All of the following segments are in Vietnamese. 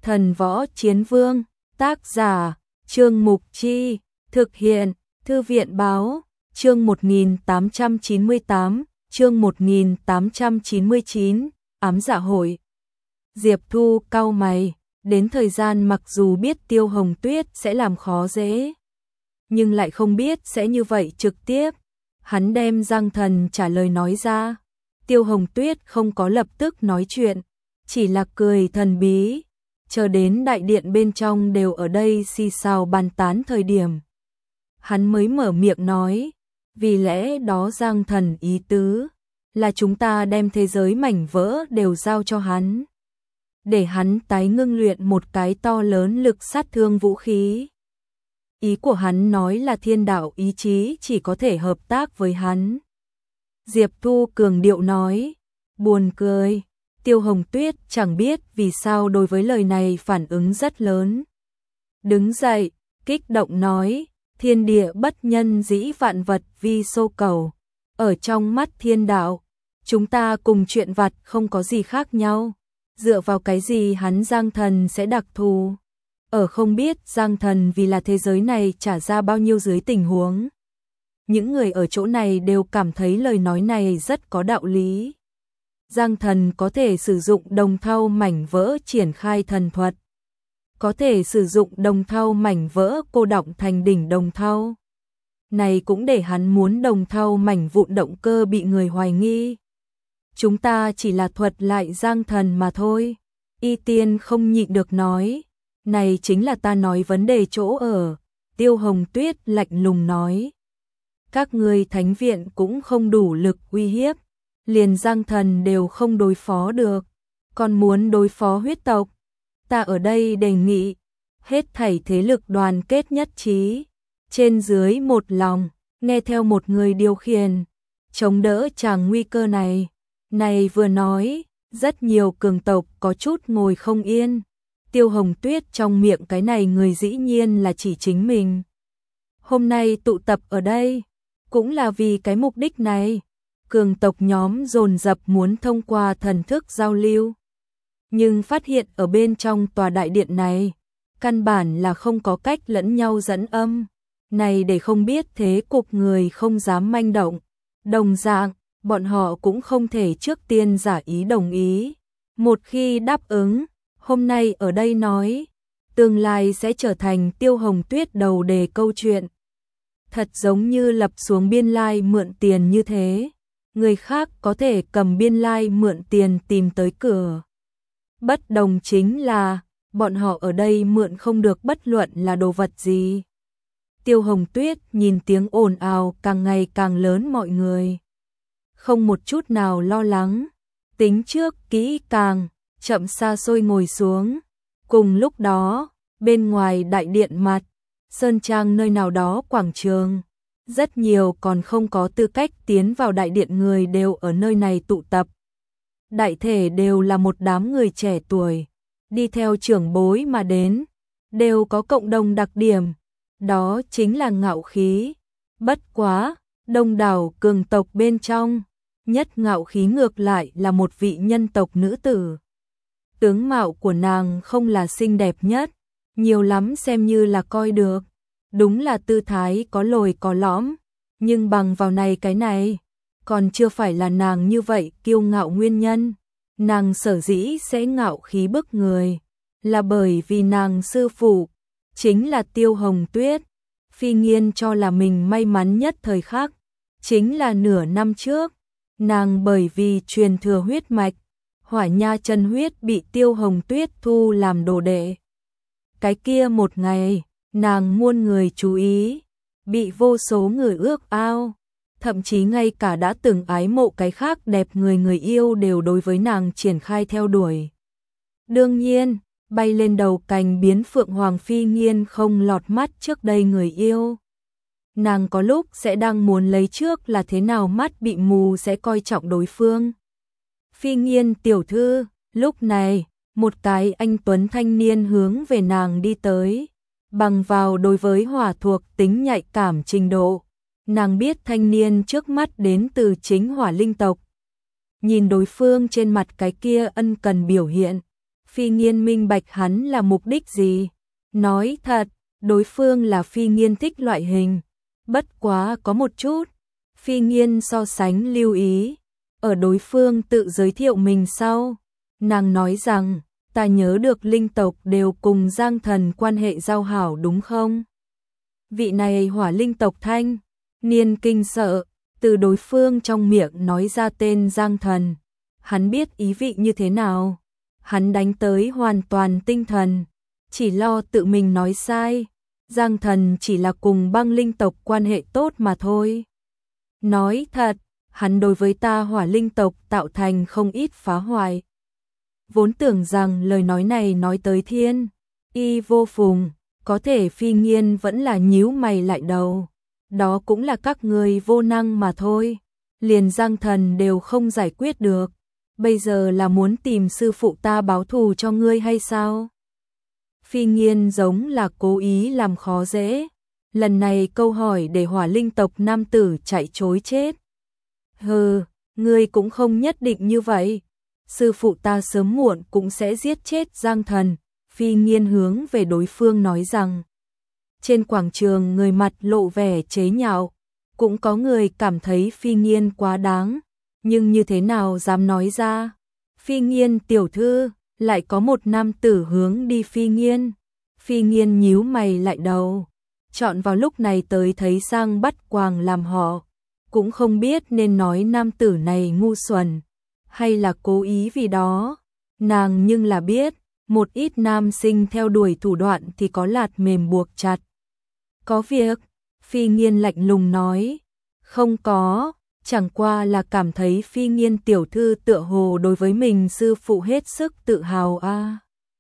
Thần Võ Chiến Vương, tác giả, Trương Mục Chi, thực hiện, Thư viện Báo, chương 1898, chương 1899, ám dạ hội. Diệp Thu cau mày, đến thời gian mặc dù biết Tiêu Hồng Tuyết sẽ làm khó dễ, nhưng lại không biết sẽ như vậy trực tiếp. Hắn đem Giang Thần trả lời nói ra. Tiêu Hồng Tuyết không có lập tức nói chuyện, chỉ là cười thần bí, chờ đến đại điện bên trong đều ở đây xì xào bàn tán thời điểm. Hắn mới mở miệng nói, vì lẽ đó Giang Thần ý tứ là chúng ta đem thế giới mảnh vỡ đều giao cho hắn, để hắn tái ngưng luyện một cái to lớn lực sát thương vũ khí. Ý của hắn nói là thiên đạo ý chí chỉ có thể hợp tác với hắn. Diệp Thu cường điệu nói, buồn cười. Tiêu Hồng Tuyết chẳng biết vì sao đối với lời này phản ứng rất lớn. Đứng dậy, kích động nói, thiên địa bất nhân dĩ vạn vật vi xô cầu. Ở trong mắt thiên đạo, chúng ta cùng chuyện vặt không có gì khác nhau. Dựa vào cái gì hắn Giang Thần sẽ đặc thù? Ở không biết Giang Thần vì là thế giới này trả ra bao nhiêu dưới tình huống. Những người ở chỗ này đều cảm thấy lời nói này rất có đạo lý. Giang Thần có thể sử dụng đồng thau mảnh vỡ triển khai thần thuật, có thể sử dụng đồng thau mảnh vỡ cô đọng thành đỉnh đồng thau. Này cũng để hắn muốn đồng thau mảnh vụn động cơ bị người hoài nghi. Chúng ta chỉ là thuật lại Giang Thần mà thôi. Y Tiên không nhịn được nói, này chính là ta nói vấn đề chỗ ở. Tiêu Hồng Tuyết lạnh lùng nói, các ngươi thánh viện cũng không đủ lực uy hiếp, liền Giang Thần đều không đối phó được, còn muốn đối phó huyết tộc. Ta ở đây đề nghị, hết thảy thế lực đoàn kết nhất trí, trên dưới một lòng, nghe theo một người điều khiển, chống đỡ chàng nguy cơ này. Này vừa nói, rất nhiều cường tộc có chút ngồi không yên. Tiêu Hồng Tuyết trong miệng cái này người dĩ nhiên là chỉ chính mình. Hôm nay tụ tập ở đây, cũng là vì cái mục đích này. Cường tộc nhóm dồn dập muốn thông qua thần thức giao lưu, nhưng phát hiện ở bên trong tòa đại điện này, căn bản là không có cách lẫn nhau dẫn âm. Này để không biết thế cục người không dám manh động. Đồng dạng, bọn họ cũng không thể trước tiên giả ý đồng ý. Một khi đáp ứng, hôm nay ở đây nói, tương lai sẽ trở thành Tiêu Hồng Tuyết đầu đề câu chuyện. Thật giống như lập xuống biên lai mượn tiền như thế. Người khác có thể cầm biên lai mượn tiền tìm tới cửa. Bất đồng chính là, bọn họ ở đây mượn không được bất luận là đồ vật gì. Tiêu Hồng Tuyết nhìn tiếng ồn ào càng ngày càng lớn mọi người, không một chút nào lo lắng, tính trước kỹ càng, chậm xa xôi ngồi xuống. Cùng lúc đó, bên ngoài đại điện mặt, sơn trang nơi nào đó quảng trường, rất nhiều còn không có tư cách tiến vào đại điện người đều ở nơi này tụ tập. Đại thể đều là một đám người trẻ tuổi, đi theo trưởng bối mà đến, đều có cộng đồng đặc điểm, đó chính là ngạo khí. Bất quá, đông đảo cường tộc bên trong, nhất ngạo khí ngược lại là một vị nhân tộc nữ tử. Tướng mạo của nàng không là xinh đẹp nhất, nhiều lắm xem như là coi được. Đúng là tư thái có lồi có lõm, nhưng bằng vào này cái này, còn chưa phải là nàng như vậy kiêu ngạo nguyên nhân. Nàng sở dĩ sẽ ngạo khí bức người, là bởi vì nàng sư phụ, chính là Tiêu Hồng Tuyết. Phi Nghiên cho là mình may mắn nhất thời khắc, chính là nửa năm trước, nàng bởi vì truyền thừa huyết mạch, Hỏa Nha chân huyết bị Tiêu Hồng Tuyết thu làm đồ đệ. Cái kia một ngày, nàng muôn người chú ý, bị vô số người ước ao, thậm chí ngay cả đã từng ái mộ cái khác đẹp người người yêu đều đối với nàng triển khai theo đuổi. Đương nhiên, bay lên đầu cành biến phượng hoàng Phi Nghiên không lọt mắt trước đây người yêu. Nàng có lúc sẽ đang muốn lấy trước là thế nào mắt bị mù sẽ coi trọng đối phương. Phi Nghiên tiểu thư, lúc này, một cái anh tuấn thanh niên hướng về nàng đi tới. Bằng vào đối với hỏa thuộc tính nhạy cảm trình độ, nàng biết thanh niên trước mắt đến từ chính hỏa linh tộc. Nhìn đối phương trên mặt cái kia ân cần biểu hiện, Phi Nghiên minh bạch hắn là mục đích gì. Nói thật, đối phương là Phi Nghiên thích loại hình. Bất quá có một chút, Phi Nghiên so sánh lưu ý. Ở đối phương tự giới thiệu mình sau, nàng nói rằng, ta nhớ được linh tộc đều cùng Giang Thần quan hệ giao hảo đúng không? Vị này hỏa linh tộc thanh niên kinh sợ, từ đối phương trong miệng nói ra tên Giang Thần. Hắn biết ý vị như thế nào. Hắn đánh tới hoàn toàn tinh thần, chỉ lo tự mình nói sai. Giang Thần chỉ là cùng băng linh tộc quan hệ tốt mà thôi. Nói thật, hắn đối với ta hỏa linh tộc tạo thành không ít phá hoại. Vốn tưởng rằng lời nói này nói tới thiên y vô phùng, có thể Phi Nghiên vẫn là nhíu mày lại đầu. Đó cũng là các người vô năng mà thôi. Liền Giang Thần đều không giải quyết được. Bây giờ là muốn tìm sư phụ ta báo thù cho ngươi hay sao? Phi Nghiên giống là cố ý làm khó dễ. Lần này câu hỏi để hỏa linh tộc nam tử chạy trối chết. Hừ, ngươi cũng không nhất định như vậy. Sư phụ ta sớm muộn cũng sẽ giết chết Giang Thần. Phi Nghiên hướng về đối phương nói rằng. Trên quảng trường người mặt lộ vẻ chế nhạo. Cũng có người cảm thấy Phi Nghiên quá đáng. Nhưng như thế nào dám nói ra? Phi Nghiên tiểu thư, lại có một nam tử hướng đi Phi Nghiên. Phi Nghiên nhíu mày lại đầu. Chọn vào lúc này tới thấy sang bắt quàng làm họ. Cũng không biết nên nói nam tử này ngu xuẩn, hay là cố ý vì đó. Nàng nhưng là biết, một ít nam sinh theo đuổi thủ đoạn thì có lạt mềm buộc chặt. Có việc, Phi Nghiên lạnh lùng nói. Không có, chẳng qua là cảm thấy Phi Nghiên tiểu thư tựa hồ đối với mình sư phụ hết sức tự hào a.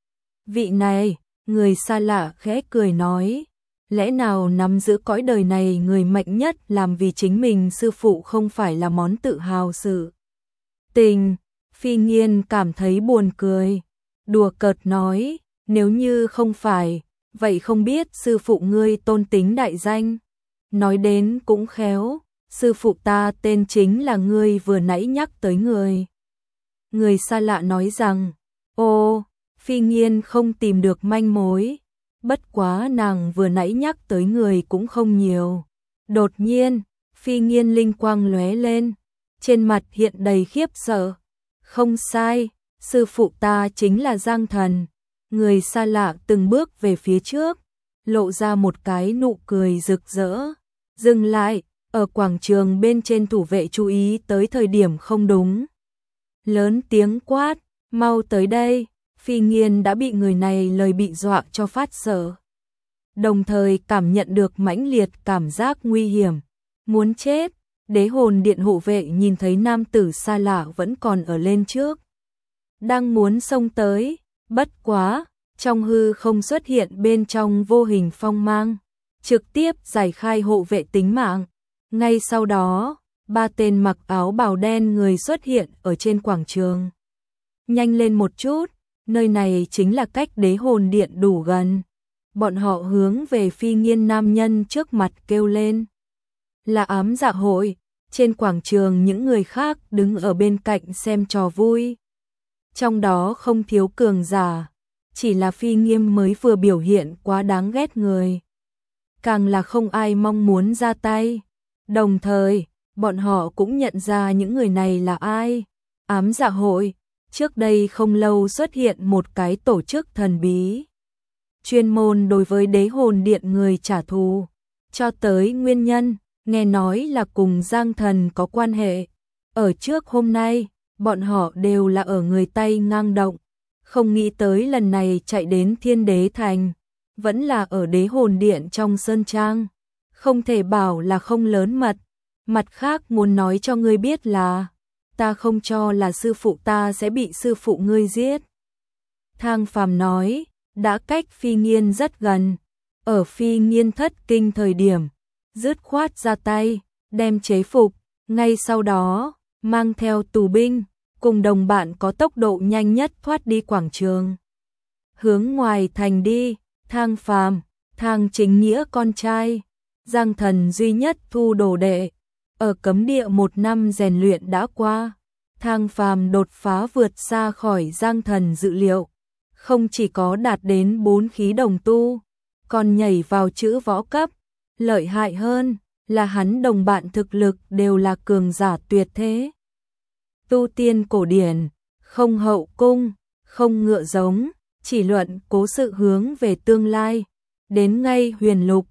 Vị này, người xa lạ khẽ cười nói. Lẽ nào nắm giữ cõi đời này người mạnh nhất làm vì chính mình sư phụ không phải là món tự hào sự tình. Phi Nghiên cảm thấy buồn cười. Đùa cợt nói, nếu như không phải, vậy không biết sư phụ ngươi tôn tính đại danh. Nói đến cũng khéo, sư phụ ta tên chính là ngươi vừa nãy nhắc tới người. Người xa lạ nói rằng, ô, Phi Nghiên không tìm được manh mối. Bất quá nàng vừa nãy nhắc tới người cũng không nhiều. Đột nhiên, Phi Nghiên linh quang lóe lên, trên mặt hiện đầy khiếp sợ. Không sai, sư phụ ta chính là Giang Thần. Người xa lạ từng bước về phía trước, lộ ra một cái nụ cười rực rỡ. Dừng lại, ở quảng trường bên trên thủ vệ chú ý tới thời điểm không đúng. Lớn tiếng quát, mau tới đây. Phi Nghiên đã bị người này lời bị dọa cho phát sợ. Đồng thời cảm nhận được mãnh liệt cảm giác nguy hiểm. Muốn chết, đế hồn điện hộ vệ nhìn thấy nam tử xa lạ vẫn còn ở lên trước. Đang muốn xông tới, bất quá, trong hư không xuất hiện bên trong vô hình phong mang. Trực tiếp giải khai hộ vệ tính mạng. Ngay sau đó, 3 tên mặc áo bào đen người xuất hiện ở trên quảng trường. Nhanh lên một chút. Nơi này chính là cách đế hồn điện đủ gần. Bọn họ hướng về Phi Nghiên nam nhân trước mặt kêu lên. Là ám dạ hội. Trên quảng trường những người khác đứng ở bên cạnh xem trò vui. Trong đó không thiếu cường giả. Chỉ là Phi Nghiên mới vừa biểu hiện quá đáng ghét người. Càng là không ai mong muốn ra tay. Đồng thời, bọn họ cũng nhận ra những người này là ai. Ám dạ hội. Trước đây không lâu xuất hiện một cái tổ chức thần bí. Chuyên môn đối với đế hồn điện người trả thù. Cho tới nguyên nhân, nghe nói là cùng Giang Thần có quan hệ. Ở trước hôm nay, bọn họ đều là ở người Tây ngang động. Không nghĩ tới lần này chạy đến Thiên Đế Thành. Vẫn là ở đế hồn điện trong Sơn Trang. Không thể bảo là không lớn mật. Mặt khác muốn nói cho ngươi biết là ta không cho là sư phụ ta sẽ bị sư phụ ngươi giết. Thang Phàm nói, đã cách Phi Nghiên rất gần. Ở Phi Nghiên thất kinh thời điểm, dứt khoát ra tay, đem chế phục. Ngay sau đó, mang theo tù binh, cùng đồng bạn có tốc độ nhanh nhất thoát đi quảng trường. Hướng ngoài thành đi, Thang Phàm, Thang Chính Nghĩa con trai, Giang Thần duy nhất thu đồ đệ. Ở cấm địa 1 năm rèn luyện đã qua, Thang Phàm đột phá vượt xa khỏi Giang Thần dự liệu. không chỉ có đạt đến 4 khí đồng tu, còn nhảy vào chữ võ cấp, lợi hại hơn là hắn đồng bạn thực lực đều là cường giả tuyệt thế. Tu tiên cổ điển, không hậu cung, không ngựa giống, chỉ luận cố sự hướng về tương lai, đến ngay huyền lục,